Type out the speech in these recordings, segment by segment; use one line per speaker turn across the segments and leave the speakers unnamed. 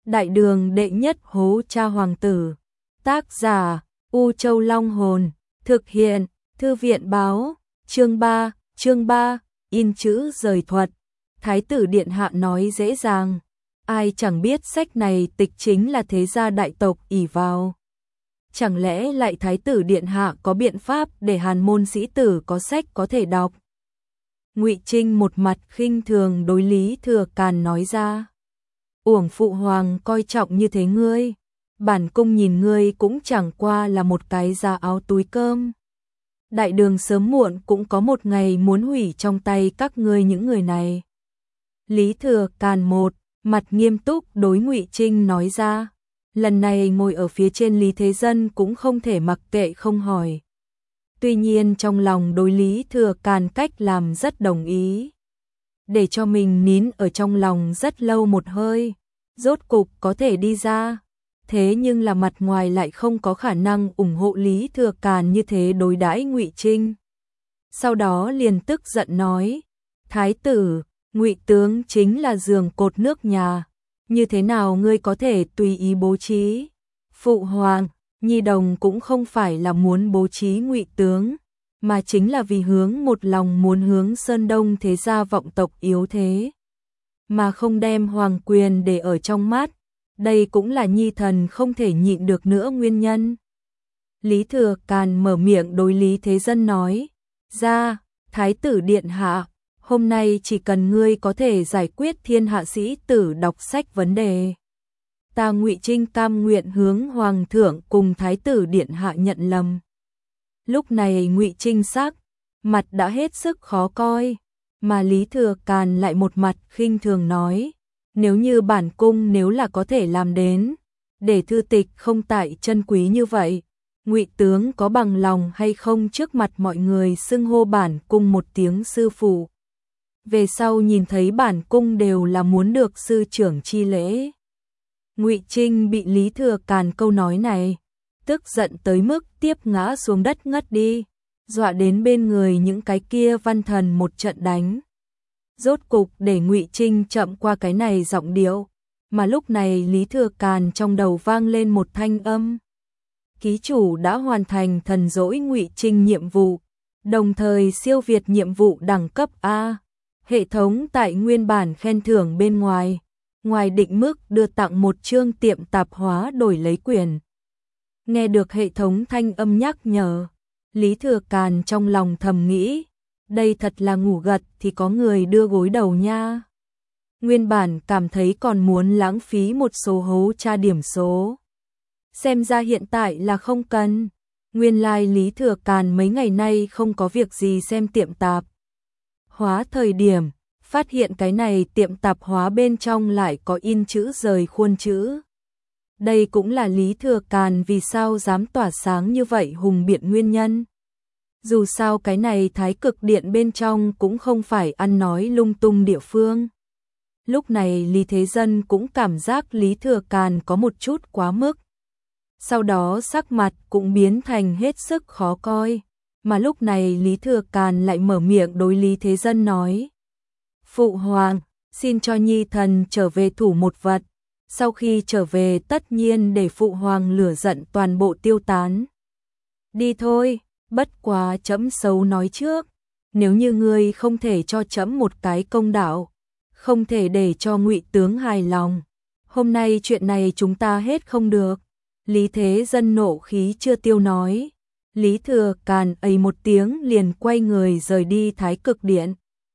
Đại đường đệ nhất hố cha hoàng tử. Tác giả U Châu Long Hồn. Thực hiện Thư viện báo. Chương 3, in chữ rời thuật. Thái tử điện hạ nói dễ dàng. Ai chẳng biết sách này tịch chính là thế gia đại tộc ỷ vào. Chẳng lẽ lại thái tử điện hạ có biện pháp để hàn môn sĩ tử có sách có thể đọc? Ngụy Trinh một mặt khinh thường đối Lý Thừa Càn nói ra. Uổng phụ hoàng coi trọng như thế ngươi, bản cung nhìn ngươi cũng chẳng qua là một cái da áo túi cơm. Đại đường sớm muộn cũng có một ngày muốn hủy trong tay các ngươi những người này. Lý Thừa Càn một mặt nghiêm túc đối Ngụy Trinh nói ra. Lần này ngồi ở phía trên Lý Thế Dân cũng không thể mặc kệ không hỏi. Tuy nhiên trong lòng đối Lý Thừa Càn cách làm rất đồng ý. Để cho mình nín ở trong lòng rất lâu một hơi, rốt cục có thể đi ra. Thế nhưng là mặt ngoài lại không có khả năng ủng hộ Lý Thừa Càn như thế đối đãi Ngụy Trinh. Sau đó liền tức giận nói, Thái tử, Ngụy tướng chính là giường cột nước nhà, như thế nào ngươi có thể tùy ý bố trí? Phụ hoàng, Nhi đồng cũng không phải là muốn bố trí Ngụy tướng, mà chính là vì hướng một lòng muốn hướng Sơn Đông thế gia vọng tộc yếu thế, mà không đem hoàng quyền để ở trong mắt. Đây cũng là Nhi thần không thể nhịn được nữa nguyên nhân. Lý Thừa Càn mở miệng đối Lý Thế Dân nói, ra, Thái tử điện hạ, hôm nay chỉ cần ngươi có thể giải quyết thiên hạ sĩ tử đọc sách vấn đề, ta Ngụy Trinh cam nguyện hướng hoàng thượng cùng Thái tử điện hạ nhận lầm. Lúc này Ngụy Trinh sắc mặt đã hết sức khó coi, mà Lý Thừa Càn lại một mặt khinh thường nói, nếu như bản cung nếu là có thể làm đến, để thư tịch không tại chân quý như vậy, Ngụy tướng có bằng lòng hay không trước mặt mọi người xưng hô bản cung một tiếng sư phụ. Về sau nhìn thấy bản cung đều là muốn được sư trưởng chi lễ. Ngụy Trinh bị Lý Thừa Càn câu nói này tức giận tới mức tiếp ngã xuống đất ngất đi, dọa đến bên người những cái kia văn thần một trận đánh. Rốt cục để Ngụy Trinh chậm qua cái này giọng điệu, mà lúc này Lý Thừa Càn trong đầu vang lên một thanh âm. Ký chủ đã hoàn thành thần dỗi Ngụy Trinh nhiệm vụ, đồng thời siêu việt nhiệm vụ đẳng cấp A. Hệ thống tại nguyên bản khen thưởng bên ngoài, ngoài định mức đưa tặng một chương tiệm tạp hóa đổi lấy quyền. Nghe được hệ thống thanh âm nhắc nhở, Lý Thừa Càn trong lòng thầm nghĩ, đây thật là ngủ gật thì có người đưa gối đầu nha. Nguyên bản cảm thấy còn muốn lãng phí một số hố tra điểm số. Xem ra hiện tại là không cần. Nguyên lai Lý Thừa Càn mấy ngày nay không có việc gì xem tiệm tạp hóa thời điểm, phát hiện cái này tiệm tạp hóa bên trong lại có in chữ rời khuôn chữ. Đây cũng là Lý Thừa Càn vì sao dám tỏa sáng như vậy hùng biện nguyên nhân. Dù sao cái này Thái Cực Điện bên trong cũng không phải ăn nói lung tung địa phương. Lúc này Lý Thế Dân cũng cảm giác Lý Thừa Càn có một chút quá mức. Sau đó sắc mặt cũng biến thành hết sức khó coi. Mà lúc này Lý Thừa Càn lại mở miệng đối Lý Thế Dân nói, Phụ hoàng, xin cho Nhi thần trở về thủ một vật. Sau khi trở về tất nhiên để Phụ hoàng lửa giận toàn bộ tiêu tán. Đi thôi, bất quá trẫm xấu nói trước, nếu như ngươi không thể cho trẫm một cái công đạo, không thể để cho Ngụy tướng hài lòng, hôm nay chuyện này chúng ta hết không được. Lý Thế Dân nộ khí chưa tiêu nói. Lý Thừa Càn ây một tiếng liền quay người rời đi Thái Cực Điện,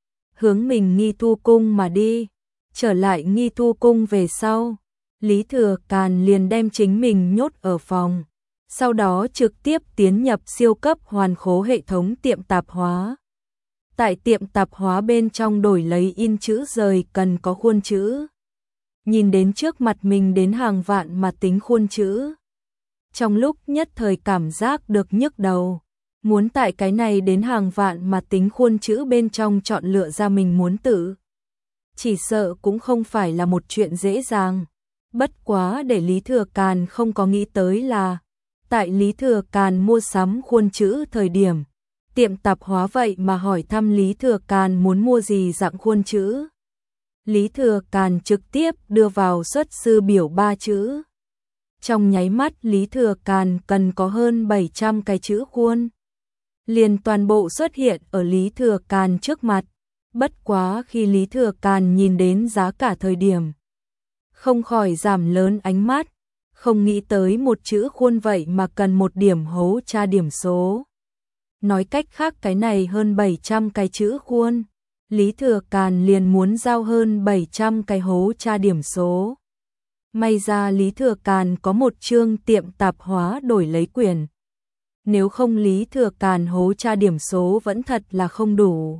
hướng mình Nghi Thu Cung mà đi. Trở lại Nghi Thu Cung về sau, Lý Thừa Càn liền đem chính mình nhốt ở phòng, sau đó trực tiếp tiến nhập siêu cấp hoàn khố hệ thống tiệm tạp hóa. Tại tiệm tạp hóa bên trong đổi lấy in chữ rời cần có khuôn chữ. Nhìn đến trước mặt mình đến hàng vạn mà tính khuôn chữ, trong lúc nhất thời cảm giác được nhức đầu, muốn tại cái này đến hàng vạn mà tính khuôn chữ bên trong chọn lựa ra mình muốn tự. Chỉ sợ cũng không phải là một chuyện dễ dàng. Bất quá để Lý Thừa Càn không có nghĩ tới là, tại Lý Thừa Càn mua sắm khuôn chữ thời điểm, tiệm tạp hóa vậy mà hỏi thăm Lý Thừa Càn muốn mua gì dạng khuôn chữ. Lý Thừa Càn trực tiếp đưa vào xuất sư biểu 3 chữ. Trong nháy mắt Lý Thừa Càn cần có hơn 700 cái chữ khuôn. Liền toàn bộ xuất hiện ở Lý Thừa Càn trước mặt. Bất quá khi Lý Thừa Càn nhìn đến giá cả thời điểm, không khỏi giảm lớn ánh mắt, không nghĩ tới một chữ khuôn vậy mà cần một điểm hố tra điểm số. Nói cách khác cái này hơn 700 cái chữ khuôn, Lý Thừa Càn liền muốn giao hơn 700 cái hố tra điểm số. May ra Lý Thừa Càn có một chương tiệm tạp hóa đổi lấy quyền. Nếu không Lý Thừa Càn hố tra điểm số vẫn thật là không đủ.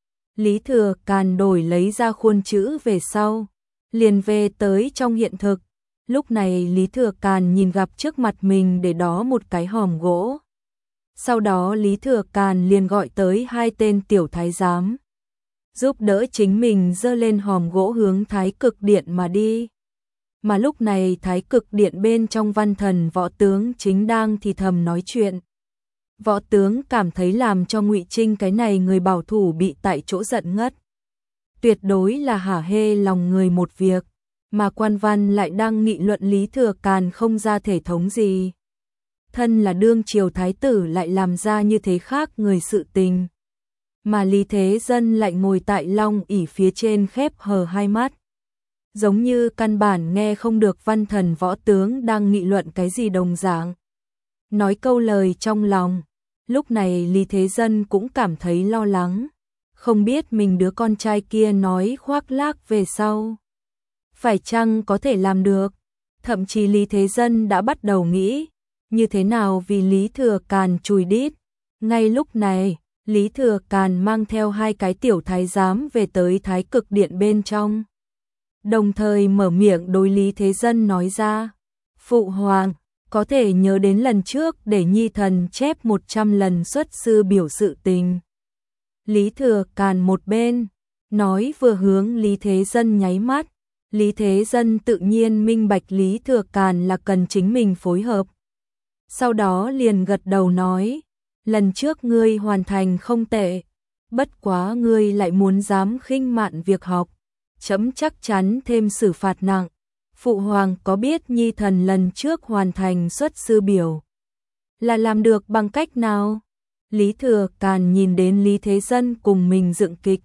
Lý Thừa Càn đổi lấy ra khuôn chữ về sau, liền về tới trong hiện thực. Lúc này Lý Thừa Càn nhìn gặp trước mặt mình để đó một cái hòm gỗ. Sau đó Lý Thừa Càn liền gọi tới 2 tên tiểu thái giám, giúp đỡ chính mình giơ lên hòm gỗ hướng Thái Cực Điện mà đi. Mà lúc này Thái Cực Điện bên trong Văn Thần võ tướng chính đang thì thầm nói chuyện. Võ tướng cảm thấy làm cho Ngụy Trinh cái này người bảo thủ bị tại chỗ giận ngất. Tuyệt đối là hả hê lòng người một việc, mà quan văn lại đang nghị luận Lý Thừa Càn không ra thể thống gì. Thân là đương triều thái tử lại làm ra như thế khác người sự tình. Mà Lý Thế Dân lại ngồi tại long ỷ phía trên khép hờ hai mắt. Giống như căn bản nghe không được Văn Thần võ tướng đang nghị luận cái gì đồng dạng. Nói câu lời trong lòng, lúc này Lý Thế Dân cũng cảm thấy lo lắng, không biết mình đứa con trai kia nói khoác lác về sau. Phải chăng có thể làm được? Thậm chí Lý Thế Dân đã bắt đầu nghĩ, như thế nào vì Lý Thừa Càn chùi đít. Ngay lúc này, Lý Thừa Càn mang theo 2 cái tiểu thái giám về tới Thái Cực Điện bên trong. Đồng thời mở miệng đối Lý Thế Dân nói ra, Phụ Hoàng, có thể nhớ đến lần trước để Nhi thần chép 100 lần xuất sư biểu sự tình. Lý Thừa Càn một bên, nói vừa hướng Lý Thế Dân nháy mắt. Lý Thế Dân tự nhiên minh bạch Lý Thừa Càn là cần chính mình phối hợp. Sau đó liền gật đầu nói, lần trước ngươi hoàn thành không tệ, bất quá ngươi lại muốn dám khinh mạn việc học, chấm chắc chắn thêm xử phạt nặng. Phụ Hoàng có biết Nhi thần lần trước hoàn thành xuất sư biểu là làm được bằng cách nào? Lý Thừa Càn nhìn đến Lý Thế Dân cùng mình dựng kịch,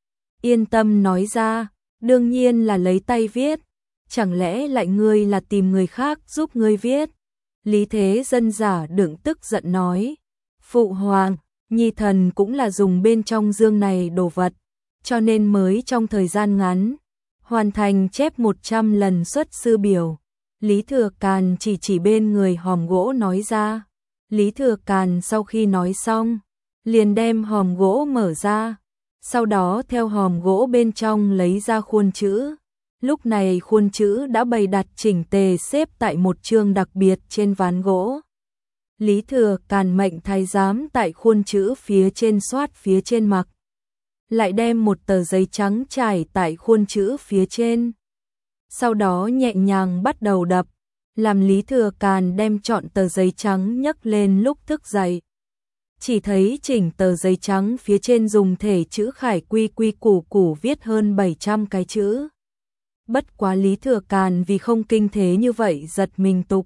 yên tâm nói ra, đương nhiên là lấy tay viết, chẳng lẽ lại ngươi là tìm người khác giúp ngươi viết? Lý Thế Dân giả đựng tức giận nói, Phụ Hoàng, Nhi thần cũng là dùng bên trong dương này đồ vật, cho nên mới trong thời gian ngắn hoàn thành chép 100 lần xuất sư biểu. Lý Thừa Càn chỉ bên người hòm gỗ nói ra. Lý Thừa Càn sau khi nói xong, liền đem hòm gỗ mở ra, sau đó theo hòm gỗ bên trong lấy ra khuôn chữ. Lúc này khuôn chữ đã bày đặt chỉnh tề xếp tại một chương đặc biệt trên ván gỗ. Lý Thừa Càn mệnh thái giám tại khuôn chữ phía trên soát phía trên mặt, lại đem một tờ giấy trắng trải tại khuôn chữ phía trên. Sau đó nhẹ nhàng bắt đầu đập, làm Lý Thừa Càn đem trọn tờ giấy trắng nhấc lên lúc thức dậy. Chỉ thấy chỉnh tờ giấy trắng phía trên dùng thể chữ khải quy quy củ củ viết hơn 700 cái chữ. Bất quá Lý Thừa Càn vì không kinh thế như vậy giật mình tục,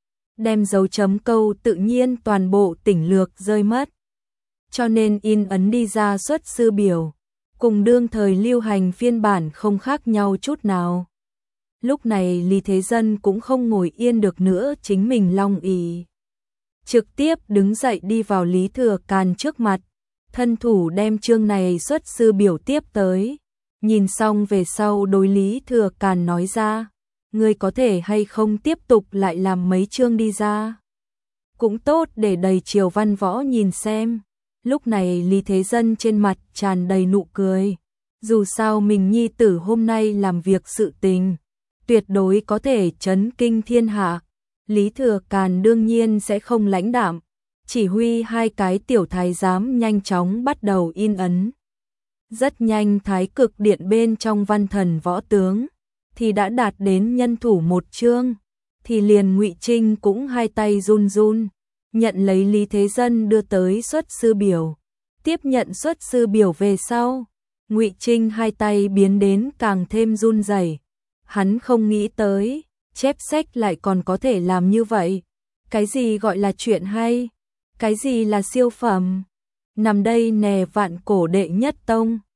đem dấu chấm câu tự nhiên toàn bộ tỉnh lược rơi mất. Cho nên in ấn đi ra xuất sư biểu, cùng đương thời lưu hành phiên bản không khác nhau chút nào. Lúc này Lý Thế Dân cũng không ngồi yên được nữa chính mình long ỷ, trực tiếp đứng dậy đi vào Lý Thừa Càn trước mặt, thân thủ đem chương này xuất sư biểu tiếp tới. Nhìn xong về sau đối Lý Thừa Càn nói ra, ngươi có thể hay không tiếp tục lại làm mấy chương đi ra. Cũng tốt để đầy triều văn võ nhìn xem. Lúc này Lý Thế Dân trên mặt tràn đầy nụ cười. Dù sao mình nhi tử hôm nay làm việc sự tình, tuyệt đối có thể chấn kinh thiên hạ. Lý Thừa Càn đương nhiên sẽ không lãnh đạm, chỉ huy 2 cái tiểu thái giám nhanh chóng bắt đầu in ấn. Rất nhanh Thái Cực Điện bên trong Văn Thần võ tướng thì đã đạt đến nhân thủ một chương, thì liền Ngụy Trinh cũng 2 tay run run, nhận lấy Lý Thế Dân đưa tới xuất sư biểu. Tiếp nhận xuất sư biểu về sau, Ngụy Trinh hai tay biến đến càng thêm run rẩy. Hắn không nghĩ tới, chép sách lại còn có thể làm như vậy. Cái gì gọi là chuyện hay? Cái gì là siêu phẩm? Nằm đây nè vạn cổ đệ nhất tông.